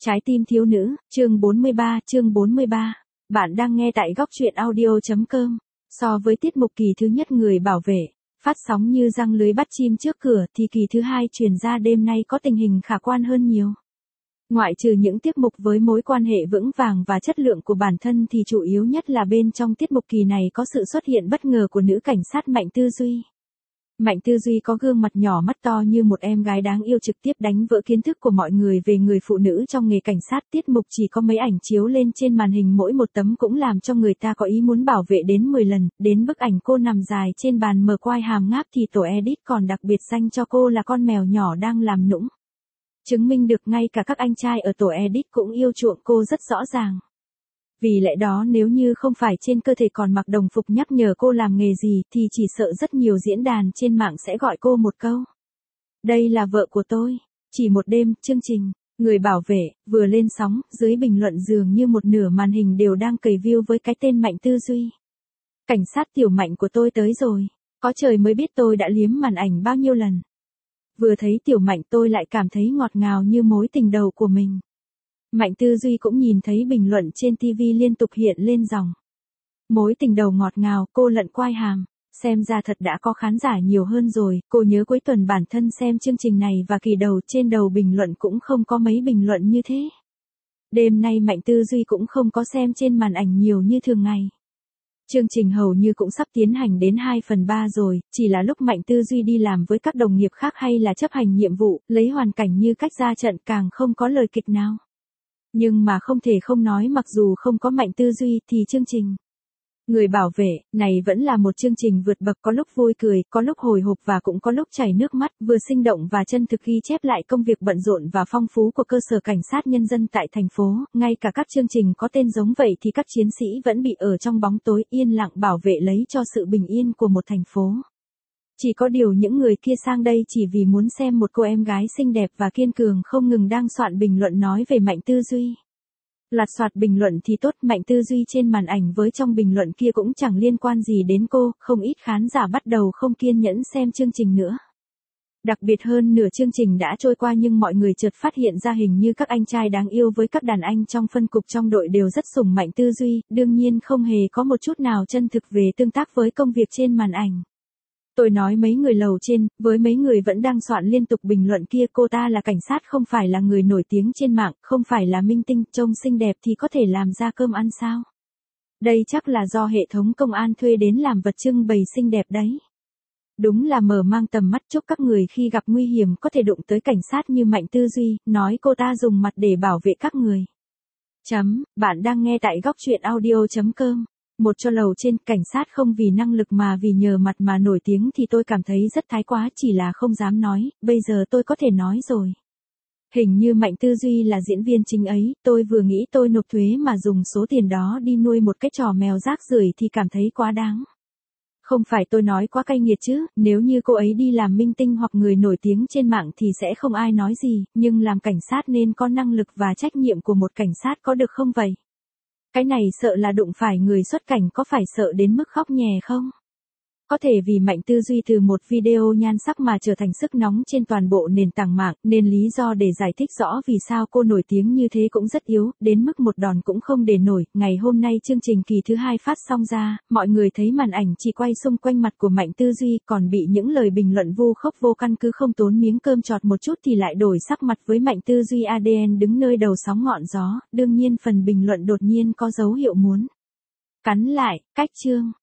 Trái tim thiếu nữ, chương 43. Bạn đang nghe tại góc truyện audio.com. So với tiết mục kỳ thứ nhất người bảo vệ, phát sóng như răng lưới bắt chim trước cửa thì kỳ thứ hai truyền ra đêm nay có tình hình khả quan hơn nhiều. Ngoại trừ những tiết mục với mối quan hệ vững vàng và chất lượng của bản thân thì chủ yếu nhất là bên trong tiết mục kỳ này có sự xuất hiện bất ngờ của nữ cảnh sát Mạnh Tư Duy. Mạnh Tư Duy có gương mặt nhỏ mắt to như một em gái đáng yêu trực tiếp đánh vỡ kiến thức của mọi người về người phụ nữ trong nghề cảnh sát. Tiết mục chỉ có mấy ảnh chiếu lên trên màn hình mỗi một tấm cũng làm cho người ta có ý muốn bảo vệ đến 10 lần, đến bức ảnh cô nằm dài trên bàn mở quai hàm ngáp thì tổ edit còn đặc biệt danh cho cô là con mèo nhỏ đang làm nũng. Chứng minh được ngay cả các anh trai ở tổ edit cũng yêu chuộng cô rất rõ ràng. Vì lẽ đó nếu như không phải trên cơ thể còn mặc đồng phục nhắc nhở cô làm nghề gì thì chỉ sợ rất nhiều diễn đàn trên mạng sẽ gọi cô một câu. Đây là vợ của tôi. Chỉ một đêm, chương trình, người bảo vệ, vừa lên sóng, dưới bình luận dường như một nửa màn hình đều đang cày view với cái tên Mạnh Tư Duy. Cảnh sát tiểu Mạnh của tôi tới rồi. Có trời mới biết tôi đã liếm màn ảnh bao nhiêu lần. Vừa thấy tiểu Mạnh tôi lại cảm thấy ngọt ngào như mối tình đầu của mình. Mạnh Tư Duy cũng nhìn thấy bình luận trên TV liên tục hiện lên dòng. Mối tình đầu ngọt ngào, cô lận quai hàm. Xem ra thật đã có khán giả nhiều hơn rồi, cô nhớ cuối tuần bản thân xem chương trình này và kỳ đầu trên đầu bình luận cũng không có mấy bình luận như thế. Đêm nay Mạnh Tư Duy cũng không có xem trên màn ảnh nhiều như thường ngày. Chương trình hầu như cũng sắp tiến hành đến 2/3 rồi, chỉ là lúc Mạnh Tư Duy đi làm với các đồng nghiệp khác hay là chấp hành nhiệm vụ, lấy hoàn cảnh như cách ra trận càng không có lời kịch nào. Nhưng mà không thể không nói mặc dù không có Mạnh Tư Duy thì chương trình Người bảo vệ này vẫn là một chương trình vượt bậc, có lúc vui cười, có lúc hồi hộp và cũng có lúc chảy nước mắt, vừa sinh động và chân thực ghi chép lại công việc bận rộn và phong phú của cơ sở cảnh sát nhân dân tại thành phố. Ngay cả các chương trình có tên giống vậy thì các chiến sĩ vẫn bị ở trong bóng tối yên lặng bảo vệ lấy cho sự bình yên của một thành phố. Chỉ có điều những người kia sang đây chỉ vì muốn xem một cô em gái xinh đẹp và kiên cường không ngừng đang soạn bình luận nói về Mạnh Tư Duy. Lạt soạt bình luận thì tốt, Mạnh Tư Duy trên màn ảnh với trong bình luận kia cũng chẳng liên quan gì đến cô, không ít khán giả bắt đầu không kiên nhẫn xem chương trình nữa. Đặc biệt hơn nửa chương trình đã trôi qua nhưng mọi người chợt phát hiện ra hình như các anh trai đáng yêu với các đàn anh trong phân cục trong đội đều rất sủng Mạnh Tư Duy, đương nhiên không hề có một chút nào chân thực về tương tác với công việc trên màn ảnh. Tôi nói mấy người lầu trên, với mấy người vẫn đang soạn liên tục bình luận kia, cô ta là cảnh sát không phải là người nổi tiếng trên mạng, không phải là minh tinh, trông xinh đẹp thì có thể làm ra cơm ăn sao? Đây chắc là do hệ thống công an thuê đến làm vật trưng bày xinh đẹp đấy. Đúng là mở mang tầm mắt, chúc các người khi gặp nguy hiểm có thể đụng tới cảnh sát như Mạnh Tư Duy, nói cô ta dùng mặt để bảo vệ các người. Bạn đang nghe tại góc truyện audio.com. Một cho lầu trên, cảnh sát không vì năng lực mà vì nhờ mặt mà nổi tiếng thì tôi cảm thấy rất thái quá, chỉ là không dám nói, bây giờ tôi có thể nói rồi. Hình như Mạnh Tư Duy là diễn viên chính ấy, tôi vừa nghĩ tôi nộp thuế mà dùng số tiền đó đi nuôi một cái trò mèo rác rưởi thì cảm thấy quá đáng. Không phải tôi nói quá cay nghiệt chứ, nếu như cô ấy đi làm minh tinh hoặc người nổi tiếng trên mạng thì sẽ không ai nói gì, nhưng làm cảnh sát nên có năng lực và trách nhiệm của một cảnh sát có được không vậy? Cái này sợ là đụng phải người xuất cảnh có phải sợ đến mức khóc nhè không? Có thể vì Mạnh Tư Duy từ một video nhan sắc mà trở thành sức nóng trên toàn bộ nền tảng mạng, nên lý do để giải thích rõ vì sao cô nổi tiếng như thế cũng rất yếu, đến mức một đòn cũng không để nổi. Ngày hôm nay chương trình kỳ thứ hai phát xong ra, mọi người thấy màn ảnh chỉ quay xung quanh mặt của Mạnh Tư Duy, còn bị những lời bình luận vu khống vô căn cứ không tốn miếng cơm chọt một chút thì lại đổi sắc mặt với Mạnh Tư Duy ADN đứng nơi đầu sóng ngọn gió. Đương nhiên phần bình luận đột nhiên có dấu hiệu muốn cắn lại, cách chương.